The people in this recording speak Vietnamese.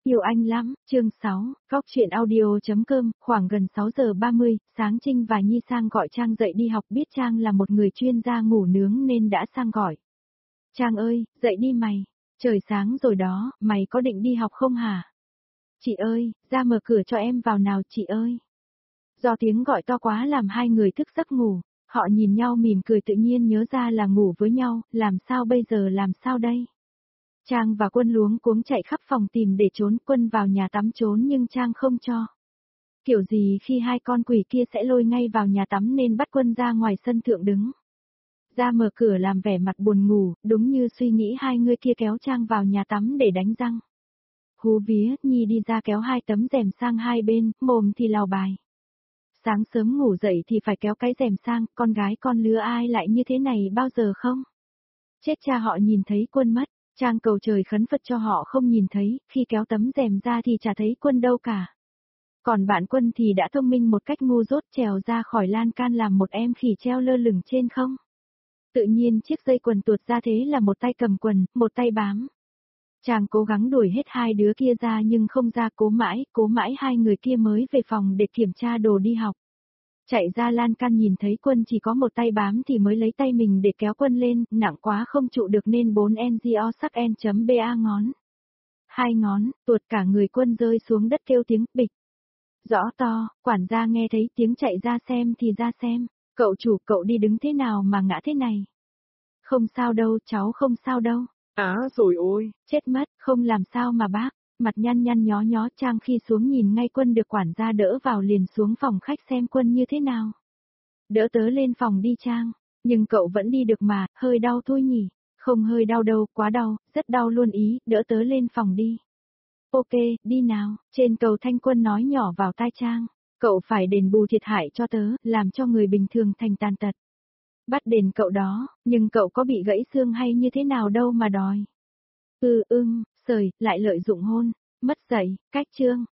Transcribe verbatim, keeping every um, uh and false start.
Yêu anh lắm, chương sáu, Góc truyện audio.com, khoảng gần sáu giờ ba mươi, sáng Trinh và Nhi sang gọi Trang dậy đi học, biết Trang là một người chuyên gia ngủ nướng nên đã sang gọi. Trang ơi, dậy đi mày, trời sáng rồi đó, mày có định đi học không hả? Chị ơi, ra mở cửa cho em vào nào chị ơi. Do tiếng gọi to quá làm hai người thức giấc ngủ, họ nhìn nhau mỉm cười tự nhiên nhớ ra là ngủ với nhau, làm sao bây giờ làm sao đây? Trang và Quân luống cuống chạy khắp phòng tìm để trốn, Quân vào nhà tắm trốn nhưng Trang không cho. Kiểu gì khi hai con quỷ kia sẽ lôi ngay vào nhà tắm nên bắt Quân ra ngoài sân thượng đứng. Ra mở cửa làm vẻ mặt buồn ngủ, đúng như suy nghĩ hai người kia kéo Trang vào nhà tắm để đánh răng. Hú vía, Nhi đi ra kéo hai tấm rèm sang hai bên, mồm thì lào bài. Sáng sớm ngủ dậy thì phải kéo cái rèm sang, con gái con lứa ai lại như thế này bao giờ không? Chết cha họ nhìn thấy Quân mất. Trang cầu trời khấn Phật cho họ không nhìn thấy, khi kéo tấm rèm ra thì chả thấy Quân đâu cả. Còn bạn Quân thì đã thông minh một cách ngu dốt trèo ra khỏi lan can làm một em khỉ treo lơ lửng trên không. Tự nhiên chiếc dây quần tuột ra thế là một tay cầm quần, một tay bám. Trang cố gắng đuổi hết hai đứa kia ra nhưng không ra, cố mãi, cố mãi hai người kia mới về phòng để kiểm tra đồ đi học. Chạy ra lan can nhìn thấy Quân chỉ có một tay bám thì mới lấy tay mình để kéo Quân lên, nặng quá không trụ được nên bốn en giê o sắc en.ba ngón. Hai ngón, tuột cả người Quân rơi xuống đất kêu tiếng bịch. Rõ to, quản gia nghe thấy tiếng chạy ra xem thì ra xem, cậu chủ cậu đi đứng thế nào mà ngã thế này. Không sao đâu, cháu không sao đâu. Á rồi ôi, chết mất, không làm sao mà bác. Mặt nhăn nhăn nhó nhó Trang khi xuống nhìn ngay Quân được quản gia đỡ vào liền xuống phòng khách xem Quân như thế nào. Đỡ tớ lên phòng đi Trang, nhưng cậu vẫn đi được mà, hơi đau thôi nhỉ, không hơi đau đâu, quá đau, rất đau luôn ý, đỡ tớ lên phòng đi. Ok, đi nào, trên cầu Thanh Quân nói nhỏ vào tai Trang, cậu phải đền bù thiệt hại cho tớ, làm cho người bình thường thành tàn tật. Bắt đền cậu đó, nhưng cậu có bị gãy xương hay như thế nào đâu mà đòi. Ừ ưng, sời, lại lợi dụng hôn, mất dạy, cách chương,